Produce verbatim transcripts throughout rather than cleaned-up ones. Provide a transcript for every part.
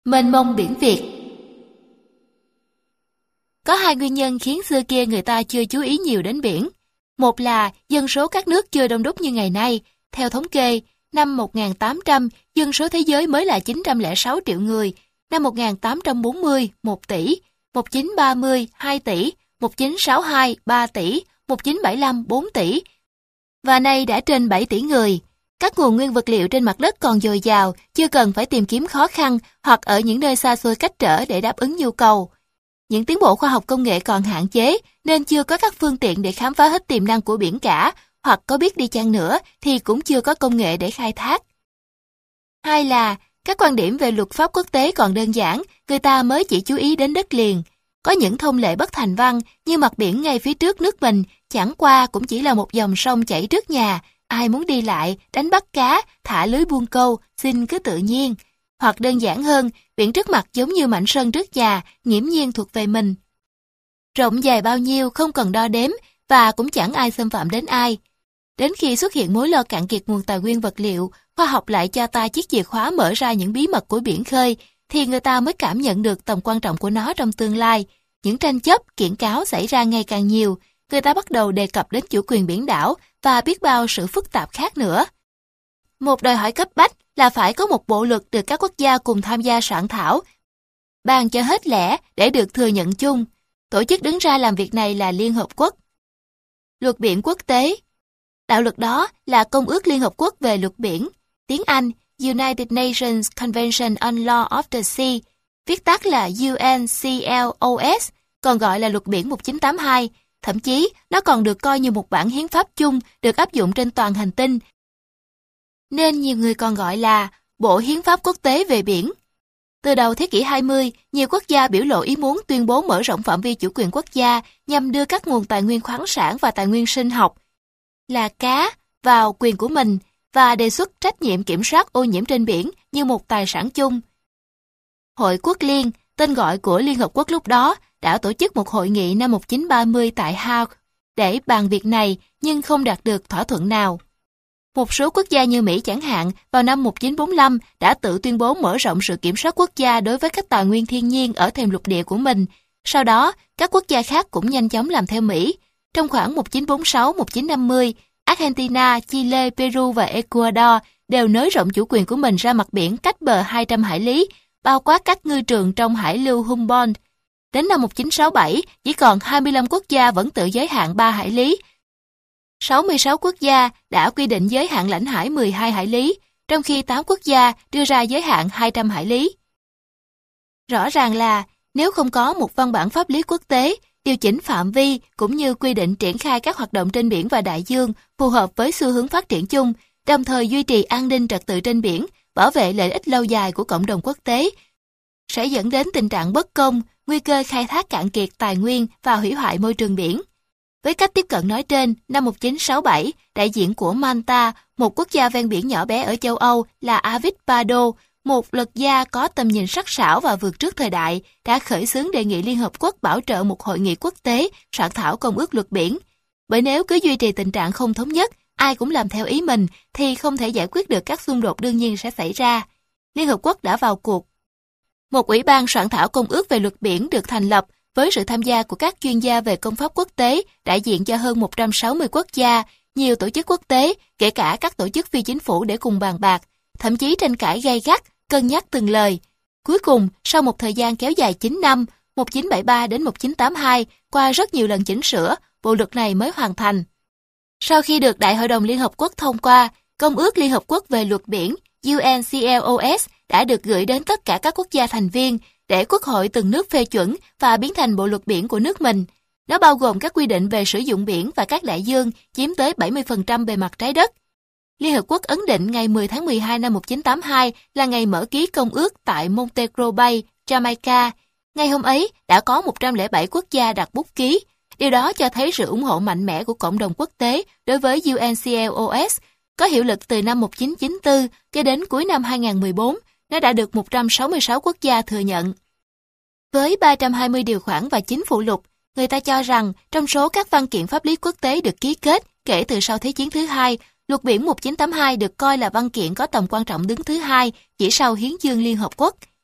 Mênh mông biển Việt. Có hai nguyên nhân khiến xưa kia người ta chưa chú ý nhiều đến biển. Một là dân số các nước chưa đông đúc như ngày nay. Theo thống kê, năm một nghìn tám trăm, dân số thế giới mới là chín trăm lẻ sáu triệu người, năm một nghìn tám trăm bốn mươi, một tỷ, một nghìn chín trăm ba mươi, hai tỷ, một nghìn chín trăm sáu mươi hai, ba tỷ, một nghìn chín trăm bảy mươi lăm, bốn tỷ, và nay đã trên bảy tỷ người. Các nguồn nguyên vật liệu trên mặt đất còn dồi dào, chưa cần phải tìm kiếm khó khăn hoặc ở những nơi xa xôi cách trở để đáp ứng nhu cầu. Những tiến bộ khoa học công nghệ còn hạn chế, nên chưa có các phương tiện để khám phá hết tiềm năng của biển cả, hoặc có biết đi chăng nữa thì cũng chưa có công nghệ để khai thác. Hai là, các quan điểm về luật pháp quốc tế còn đơn giản, người ta mới chỉ chú ý đến đất liền. Có những thông lệ bất thành văn như mặt biển ngay phía trước nước mình, chẳng qua cũng chỉ là một dòng sông chảy trước nhà, ai muốn đi lại, đánh bắt cá, thả lưới buôn câu, xin cứ tự nhiên. Hoặc đơn giản hơn, biển trước mặt giống như mảnh sân trước nhà, nghiễm nhiên thuộc về mình. Rộng dài bao nhiêu không cần đo đếm, và cũng chẳng ai xâm phạm đến ai. Đến khi xuất hiện mối lo cạn kiệt nguồn tài nguyên vật liệu, khoa học lại cho ta chiếc chìa khóa mở ra những bí mật của biển khơi, thì người ta mới cảm nhận được tầm quan trọng của nó trong tương lai. Những tranh chấp, kiện cáo xảy ra ngày càng nhiều, người ta bắt đầu đề cập đến chủ quyền biển đảo và biết bao sự phức tạp khác nữa. Một đòi hỏi cấp bách là phải có một bộ luật được các quốc gia cùng tham gia soạn thảo, bàn cho hết lẽ để được thừa nhận chung. Tổ chức đứng ra làm việc này là Liên Hợp Quốc. Luật biển quốc tế. Đạo luật đó là Công ước Liên Hợp Quốc về luật biển, tiếng Anh United Nations Convention on Law of the Sea, viết tắt là U N C L O S, còn gọi là luật biển một nghìn chín trăm tám mươi hai. Thậm chí, nó còn được coi như một bản hiến pháp chung được áp dụng trên toàn hành tinh, nên nhiều người còn gọi là Bộ Hiến pháp Quốc tế về biển. Từ đầu thế kỷ hai mươi, nhiều quốc gia biểu lộ ý muốn tuyên bố mở rộng phạm vi chủ quyền quốc gia nhằm đưa các nguồn tài nguyên khoáng sản và tài nguyên sinh học là cá vào quyền của mình và đề xuất trách nhiệm kiểm soát ô nhiễm trên biển như một tài sản chung. Hội Quốc Liên, tên gọi của Liên Hợp Quốc lúc đó, đã tổ chức một hội nghị năm một nghìn chín trăm ba mươi tại Hague để bàn việc này nhưng không đạt được thỏa thuận nào. Một số quốc gia như Mỹ chẳng hạn, vào năm một nghìn chín trăm bốn mươi lăm đã tự tuyên bố mở rộng sự kiểm soát quốc gia đối với các tài nguyên thiên nhiên ở thềm lục địa của mình. Sau đó, các quốc gia khác cũng nhanh chóng làm theo Mỹ. Trong khoảng một nghìn chín trăm bốn mươi sáu đến một nghìn chín trăm năm mươi, Argentina, Chile, Peru và Ecuador đều nới rộng chủ quyền của mình ra mặt biển cách bờ hai trăm hải lý, bao quát các ngư trường trong hải lưu Humboldt. Đến năm một nghìn chín trăm sáu mươi bảy, chỉ còn hai mươi lăm quốc gia vẫn tự giới hạn ba hải lý. sáu mươi sáu quốc gia đã quy định giới hạn lãnh hải mười hai hải lý, trong khi tám quốc gia đưa ra giới hạn hai trăm hải lý. Rõ ràng là, nếu không có một văn bản pháp lý quốc tế, điều chỉnh phạm vi cũng như quy định triển khai các hoạt động trên biển và đại dương phù hợp với xu hướng phát triển chung, đồng thời duy trì an ninh trật tự trên biển, bảo vệ lợi ích lâu dài của cộng đồng quốc tế, sẽ dẫn đến tình trạng bất công, nguy cơ khai thác cạn kiệt tài nguyên và hủy hoại môi trường biển. Với cách tiếp cận nói trên, năm một nghìn chín trăm sáu mươi bảy, đại diện của Malta, một quốc gia ven biển nhỏ bé ở châu Âu là Arvid Bado, một luật gia có tầm nhìn sắc sảo và vượt trước thời đại, đã khởi xướng đề nghị Liên Hợp Quốc bảo trợ một hội nghị quốc tế soạn thảo công ước luật biển. Bởi nếu cứ duy trì tình trạng không thống nhất, ai cũng làm theo ý mình, thì không thể giải quyết được các xung đột đương nhiên sẽ xảy ra. Liên Hợp Quốc đã vào cuộc. Một ủy ban soạn thảo công ước về luật biển được thành lập với sự tham gia của các chuyên gia về công pháp quốc tế, đại diện cho hơn một trăm sáu mươi quốc gia, nhiều tổ chức quốc tế, kể cả các tổ chức phi chính phủ để cùng bàn bạc, thậm chí tranh cãi gay gắt, cân nhắc từng lời. Cuối cùng, sau một thời gian kéo dài chín năm, một nghìn chín trăm bảy mươi ba đến một nghìn chín trăm tám mươi hai, qua rất nhiều lần chỉnh sửa, bộ luật này mới hoàn thành. Sau khi được Đại hội đồng Liên Hợp Quốc thông qua, Công ước Liên Hợp Quốc về luật biển U N C L O S đã được gửi đến tất cả các quốc gia thành viên để quốc hội từng nước phê chuẩn và biến thành bộ luật biển của nước mình. Nó bao gồm các quy định về sử dụng biển và các đại dương chiếm tới bảy mươi phần trăm bề mặt trái đất. Liên Hợp Quốc ấn định ngày mười tháng mười hai năm một nghìn chín trăm tám mươi hai là ngày mở ký công ước tại Montego Bay, Jamaica. Ngày hôm ấy đã có một trăm lẻ bảy quốc gia đặt bút ký. Điều đó cho thấy sự ủng hộ mạnh mẽ của cộng đồng quốc tế đối với U N C L O S. Có hiệu lực từ năm một nghìn chín trăm chín mươi tư cho đến cuối năm hai nghìn không trăm mười bốn, nó đã được một trăm sáu mươi sáu quốc gia thừa nhận. Với ba trăm hai mươi điều khoản và chín phụ lục, người ta cho rằng trong số các văn kiện pháp lý quốc tế được ký kết kể từ sau Thế chiến thứ hai, Luật biển một nghìn chín trăm tám mươi hai được coi là văn kiện có tầm quan trọng đứng thứ hai chỉ sau Hiến chương Liên Hợp Quốc.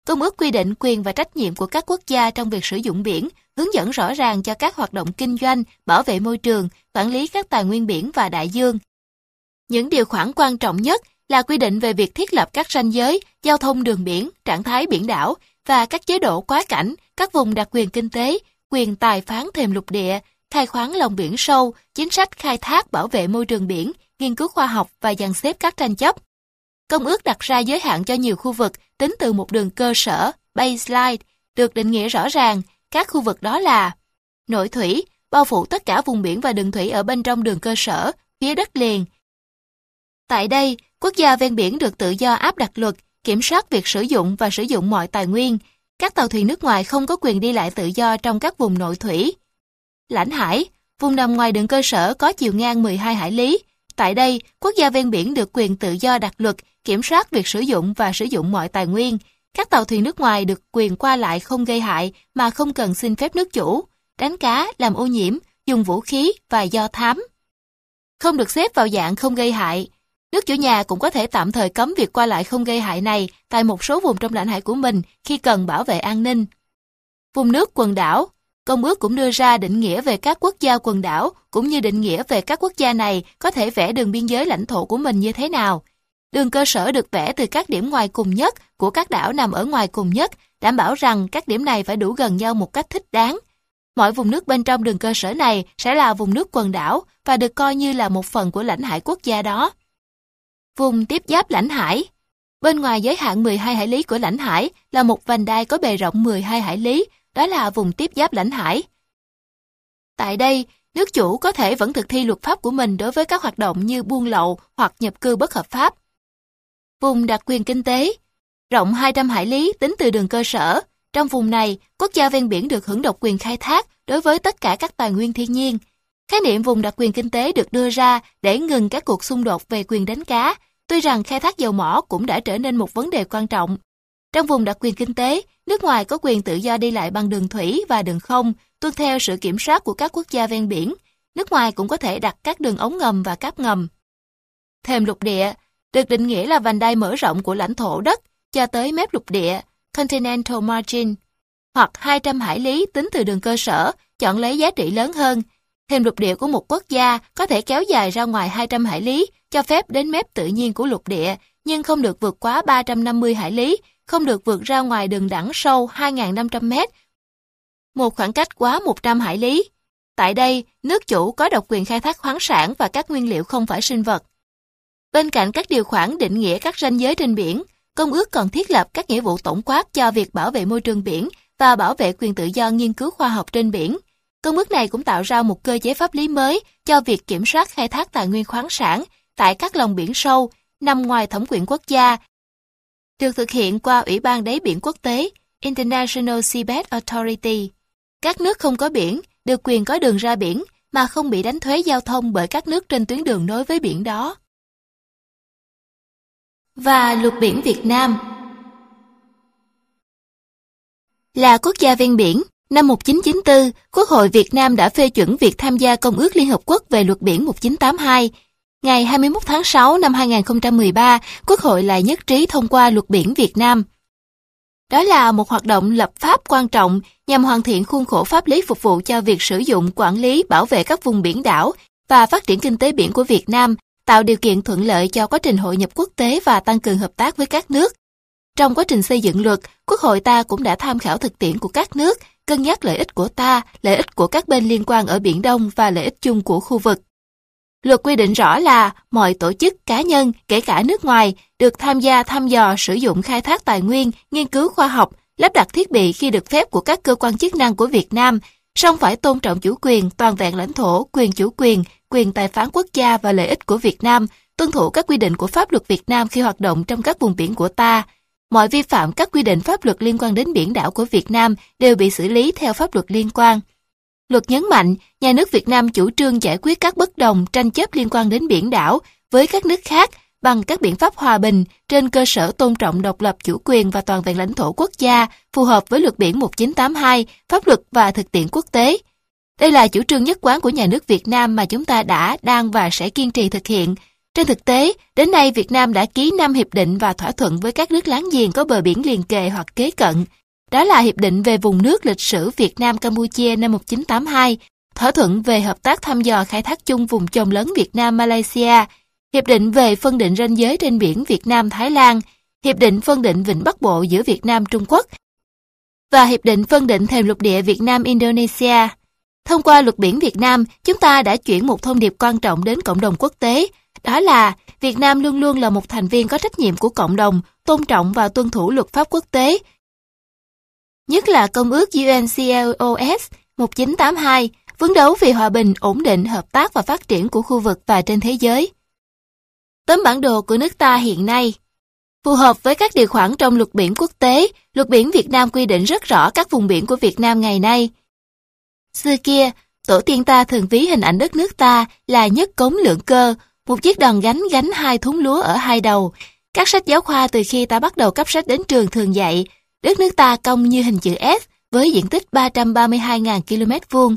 Công ước quy định quyền và trách nhiệm của các quốc gia trong việc sử dụng biển, hướng dẫn rõ ràng cho các hoạt động kinh doanh, bảo vệ môi trường, quản lý các tài nguyên biển và đại dương. Những điều khoản quan trọng nhất là quy định về việc thiết lập các ranh giới, giao thông đường biển, trạng thái biển đảo và các chế độ quá cảnh, các vùng đặc quyền kinh tế, quyền tài phán thềm lục địa, khai khoáng lòng biển sâu, chính sách khai thác bảo vệ môi trường biển, nghiên cứu khoa học và dàn xếp các tranh chấp. Công ước đặt ra giới hạn cho nhiều khu vực tính từ một đường cơ sở, baseline, được định nghĩa rõ ràng. Các khu vực đó là nội thủy, bao phủ tất cả vùng biển và đường thủy ở bên trong đường cơ sở, phía đất liền. Tại đây, quốc gia ven biển được tự do áp đặt luật, kiểm soát việc sử dụng và sử dụng mọi tài nguyên. Các tàu thuyền nước ngoài không có quyền đi lại tự do trong các vùng nội thủy. Lãnh hải, vùng nằm ngoài đường cơ sở có chiều ngang mười hai hải lý. Tại đây, quốc gia ven biển được quyền tự do đặt luật, kiểm soát việc sử dụng và sử dụng mọi tài nguyên. Các tàu thuyền nước ngoài được quyền qua lại không gây hại mà không cần xin phép nước chủ, đánh cá, làm ô nhiễm, dùng vũ khí và do thám. Không được xếp vào dạng không gây hại. Nước chủ nhà cũng có thể tạm thời cấm việc qua lại không gây hại này tại một số vùng trong lãnh hải của mình khi cần bảo vệ an ninh. Vùng nước quần đảo. Công ước cũng đưa ra định nghĩa về các quốc gia quần đảo, cũng như định nghĩa về các quốc gia này có thể vẽ đường biên giới lãnh thổ của mình như thế nào. Đường cơ sở được vẽ từ các điểm ngoài cùng nhất của các đảo nằm ở ngoài cùng nhất, đảm bảo rằng các điểm này phải đủ gần nhau một cách thích đáng. Mọi vùng nước bên trong đường cơ sở này sẽ là vùng nước quần đảo và được coi như là một phần của lãnh hải quốc gia đó. Vùng tiếp giáp lãnh hải. Bên ngoài giới hạn mười hai hải lý của lãnh hải là một vành đai có bề rộng mười hai hải lý, đó là vùng tiếp giáp lãnh hải. Tại đây, nước chủ có thể vẫn thực thi luật pháp của mình đối với các hoạt động như buôn lậu hoặc nhập cư bất hợp pháp. Vùng đặc quyền kinh tế. Rộng hai trăm hải lý tính từ đường cơ sở. Trong vùng này, quốc gia ven biển được hưởng độc quyền khai thác đối với tất cả các tài nguyên thiên nhiên. Khái niệm vùng đặc quyền kinh tế được đưa ra để ngừng các cuộc xung đột về quyền đánh cá, tuy rằng khai thác dầu mỏ cũng đã trở nên một vấn đề quan trọng. Trong vùng đặc quyền kinh tế, nước ngoài có quyền tự do đi lại bằng đường thủy và đường không, tuân theo sự kiểm soát của các quốc gia ven biển. Nước ngoài cũng có thể đặt các đường ống ngầm và cáp ngầm. Thềm lục địa được định nghĩa là vành đai mở rộng của lãnh thổ đất cho tới mép lục địa, continental margin, hoặc hai trăm hải lý tính từ đường cơ sở, chọn lấy giá trị lớn hơn. Thềm lục địa của một quốc gia có thể kéo dài ra ngoài hai trăm hải lý, cho phép đến mép tự nhiên của lục địa, nhưng không được vượt quá ba trăm năm mươi hải lý, không được vượt ra ngoài đường đẳng sâu hai nghìn năm trăm mét, một khoảng cách quá một trăm hải lý. Tại đây, nước chủ có độc quyền khai thác khoáng sản và các nguyên liệu không phải sinh vật. Bên cạnh các điều khoản định nghĩa các ranh giới trên biển, Công ước còn thiết lập các nghĩa vụ tổng quát cho việc bảo vệ môi trường biển và bảo vệ quyền tự do nghiên cứu khoa học trên biển. Công ước này cũng tạo ra một cơ chế pháp lý mới cho việc kiểm soát khai thác tài nguyên khoáng sản tại các lòng biển sâu, nằm ngoài thẩm quyền quốc gia, được thực hiện qua Ủy ban Đáy biển Quốc tế, International Seabed Authority. Các nước không có biển được quyền có đường ra biển mà không bị đánh thuế giao thông bởi các nước trên tuyến đường nối với biển đó. Và luật biển Việt Nam. Là quốc gia ven biển, năm một nghìn chín trăm chín mươi tư, Quốc hội Việt Nam đã phê chuẩn việc tham gia Công ước Liên Hợp Quốc về luật biển một nghìn chín trăm tám mươi hai. Ngày hai mươi mốt tháng sáu năm hai nghìn không trăm mười ba, Quốc hội lại nhất trí thông qua luật biển Việt Nam. Đó là một hoạt động lập pháp quan trọng nhằm hoàn thiện khuôn khổ pháp lý phục vụ cho việc sử dụng, quản lý, bảo vệ các vùng biển đảo và phát triển kinh tế biển của Việt Nam, tạo điều kiện thuận lợi cho quá trình hội nhập quốc tế và tăng cường hợp tác với các nước. Trong quá trình xây dựng luật, Quốc hội ta cũng đã tham khảo thực tiễn của các nước, cân nhắc lợi ích của ta, lợi ích của các bên liên quan ở Biển Đông và lợi ích chung của khu vực. Luật quy định rõ là mọi tổ chức, cá nhân, kể cả nước ngoài, được tham gia thăm dò, sử dụng khai thác tài nguyên, nghiên cứu khoa học, lắp đặt thiết bị khi được phép của các cơ quan chức năng của Việt Nam, song phải tôn trọng chủ quyền, toàn vẹn lãnh thổ, quyền chủ quyền, quyền tài phán quốc gia và lợi ích của Việt Nam, tuân thủ các quy định của pháp luật Việt Nam khi hoạt động trong các vùng biển của ta. Mọi vi phạm các quy định pháp luật liên quan đến biển đảo của Việt Nam đều bị xử lý theo pháp luật liên quan. Luật nhấn mạnh, nhà nước Việt Nam chủ trương giải quyết các bất đồng, tranh chấp liên quan đến biển đảo với các nước khác bằng các biện pháp hòa bình trên cơ sở tôn trọng độc lập, chủ quyền và toàn vẹn lãnh thổ quốc gia, phù hợp với luật biển một nghìn chín trăm tám mươi hai, pháp luật và thực tiễn quốc tế. Đây là chủ trương nhất quán của nhà nước Việt Nam mà chúng ta đã, đang và sẽ kiên trì thực hiện. Trên thực tế, đến nay Việt Nam đã ký năm hiệp định và thỏa thuận với các nước láng giềng có bờ biển liền kề hoặc kế cận. Đó là Hiệp định về vùng nước lịch sử Việt Nam-Campuchia năm một nghìn chín trăm tám mươi hai, thỏa thuận về hợp tác thăm dò khai thác chung vùng chồng lớn Việt Nam-Malaysia, Hiệp định về phân định ranh giới trên biển Việt Nam-Thái Lan, Hiệp định phân định Vịnh Bắc Bộ giữa Việt Nam-Trung Quốc và Hiệp định phân định thềm lục địa Việt Nam-Indonesia. Thông qua luật biển Việt Nam, chúng ta đã chuyển một thông điệp quan trọng đến cộng đồng quốc tế, đó là Việt Nam luôn luôn là một thành viên có trách nhiệm của cộng đồng, tôn trọng và tuân thủ luật pháp quốc tế, nhất là Công ước u en xê lờ o ét một nghìn chín trăm tám mươi hai, phấn đấu vì hòa bình, ổn định, hợp tác và phát triển của khu vực và trên thế giới. Tấm bản đồ của nước ta hiện nay phù hợp với các điều khoản trong luật biển quốc tế. Luật biển Việt Nam quy định rất rõ các vùng biển của Việt Nam ngày nay. Xưa kia, tổ tiên ta thường ví hình ảnh đất nước ta là nhất cống lưỡng cơ, một chiếc đòn gánh gánh hai thúng lúa ở hai đầu. Các sách giáo khoa từ khi ta bắt đầu cấp sách đến trường thường dạy, đất nước ta cong như hình chữ S với diện tích ba trăm ba mươi hai nghìn ki lô mét vuông.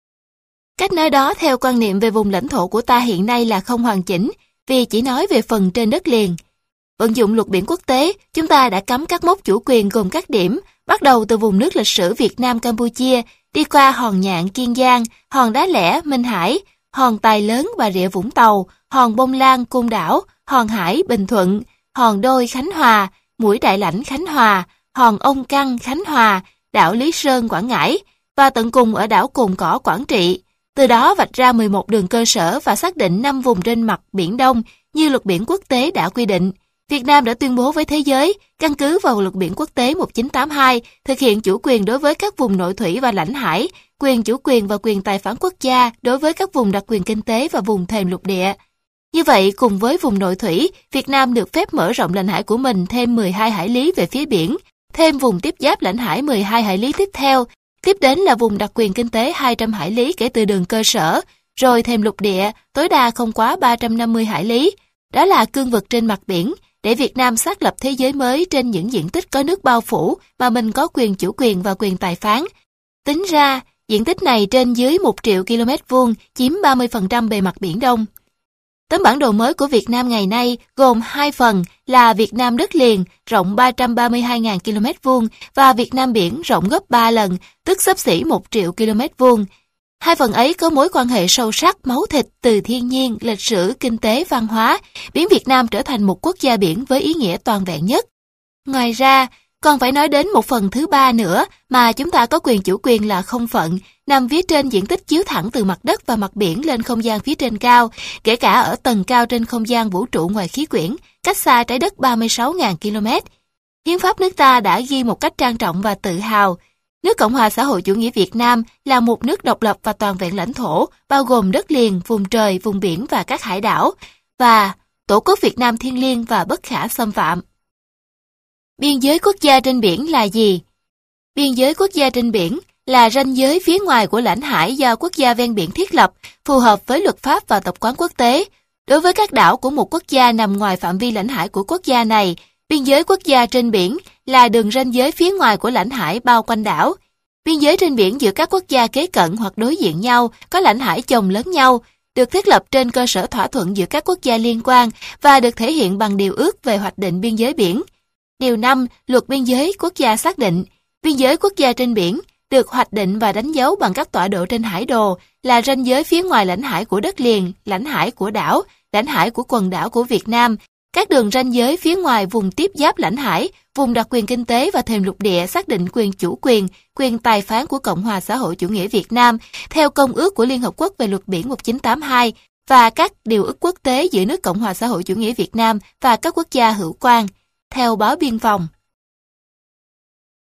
Cách nói đó theo quan niệm về vùng lãnh thổ của ta hiện nay là không hoàn chỉnh, vì chỉ nói về phần trên đất liền. Vận dụng luật biển quốc tế, chúng ta đã cắm các mốc chủ quyền gồm các điểm, bắt đầu từ vùng nước lịch sử Việt Nam-Campuchia, đi qua Hòn Nhạn, Kiên Giang, Hòn Đá Lẻ, Minh Hải, Hòn Tài Lớn, Bà Rịa, Vũng Tàu, Hòn Bông Lan, Côn Đảo, Hòn Hải, Bình Thuận, Hòn Đôi, Khánh Hòa, Mũi Đại Lãnh, Khánh Hòa, Hòn Ông Căng, Khánh Hòa, đảo Lý Sơn, Quảng Ngãi và tận cùng ở đảo Cồn Cỏ, Quảng Trị. Từ đó vạch ra mười một đường cơ sở và xác định năm vùng trên mặt Biển Đông như luật biển quốc tế đã quy định. Việt Nam đã tuyên bố với thế giới, căn cứ vào luật biển quốc tế một nghìn chín trăm tám mươi hai, thực hiện chủ quyền đối với các vùng nội thủy và lãnh hải, quyền chủ quyền và quyền tài phán quốc gia đối với các vùng đặc quyền kinh tế và vùng thềm lục địa. Như vậy, cùng với vùng nội thủy, Việt Nam được phép mở rộng lãnh hải của mình thêm mười hai hải lý về phía biển, thêm vùng tiếp giáp lãnh hải mười hai hải lý tiếp theo, tiếp đến là vùng đặc quyền kinh tế hai trăm hải lý kể từ đường cơ sở, rồi thềm lục địa tối đa không quá ba trăm năm mươi hải lý. Đó là cương vực trên mặt biển, để Việt Nam xác lập thế giới mới trên những diện tích có nước bao phủ mà mình có quyền chủ quyền và quyền tài phán. Tính ra, diện tích này trên dưới một triệu ki lô mét vuông, chiếm ba mươi phần trăm bề mặt Biển Đông. Tấm bản đồ mới của Việt Nam ngày nay gồm hai phần là Việt Nam đất liền rộng ba trăm ba mươi hai nghìn ki lô mét vuông và Việt Nam biển rộng gấp ba lần, tức xấp xỉ một triệu ki lô mét vuông. Hai phần ấy có mối quan hệ sâu sắc, máu thịt từ thiên nhiên, lịch sử, kinh tế, văn hóa, biến Việt Nam trở thành một quốc gia biển với ý nghĩa toàn vẹn nhất. Ngoài ra, còn phải nói đến một phần thứ ba nữa mà chúng ta có quyền chủ quyền là không phận, nằm phía trên diện tích chiếu thẳng từ mặt đất và mặt biển lên không gian phía trên cao, kể cả ở tầng cao trên không gian vũ trụ ngoài khí quyển, cách xa trái đất ba mươi sáu nghìn ki lô mét. Hiến pháp nước ta đã ghi một cách trang trọng và tự hào, nước Cộng hòa xã hội chủ nghĩa Việt Nam là một nước độc lập và toàn vẹn lãnh thổ, bao gồm đất liền, vùng trời, vùng biển và các hải đảo, và Tổ quốc Việt Nam thiêng liêng và bất khả xâm phạm. Biên giới quốc gia trên biển là gì? Biên giới quốc gia trên biển là ranh giới phía ngoài của lãnh hải do quốc gia ven biển thiết lập, phù hợp với luật pháp và tập quán quốc tế. Đối với các đảo của một quốc gia nằm ngoài phạm vi lãnh hải của quốc gia này, biên giới quốc gia trên biển là đường ranh giới phía ngoài của lãnh hải bao quanh đảo. Biên giới trên biển giữa các quốc gia kế cận hoặc đối diện nhau, có lãnh hải chồng lớn nhau, được thiết lập trên cơ sở thỏa thuận giữa các quốc gia liên quan và được thể hiện bằng điều ước về hoạch định biên giới biển. Điều năm, Luật biên giới quốc gia xác định, biên giới quốc gia trên biển được hoạch định và đánh dấu bằng các tọa độ trên hải đồ là ranh giới phía ngoài lãnh hải của đất liền, lãnh hải của đảo, lãnh hải của quần đảo của Việt Nam, các đường ranh giới phía ngoài vùng tiếp giáp lãnh hải, vùng đặc quyền kinh tế và thềm lục địa xác định quyền chủ quyền, quyền tài phán của Cộng hòa xã hội chủ nghĩa Việt Nam theo Công ước của Liên Hợp Quốc về luật biển một nghìn chín trăm tám mươi hai và các điều ước quốc tế giữa nước Cộng hòa xã hội chủ nghĩa Việt Nam và các quốc gia hữu quan. Theo báo Biên phòng.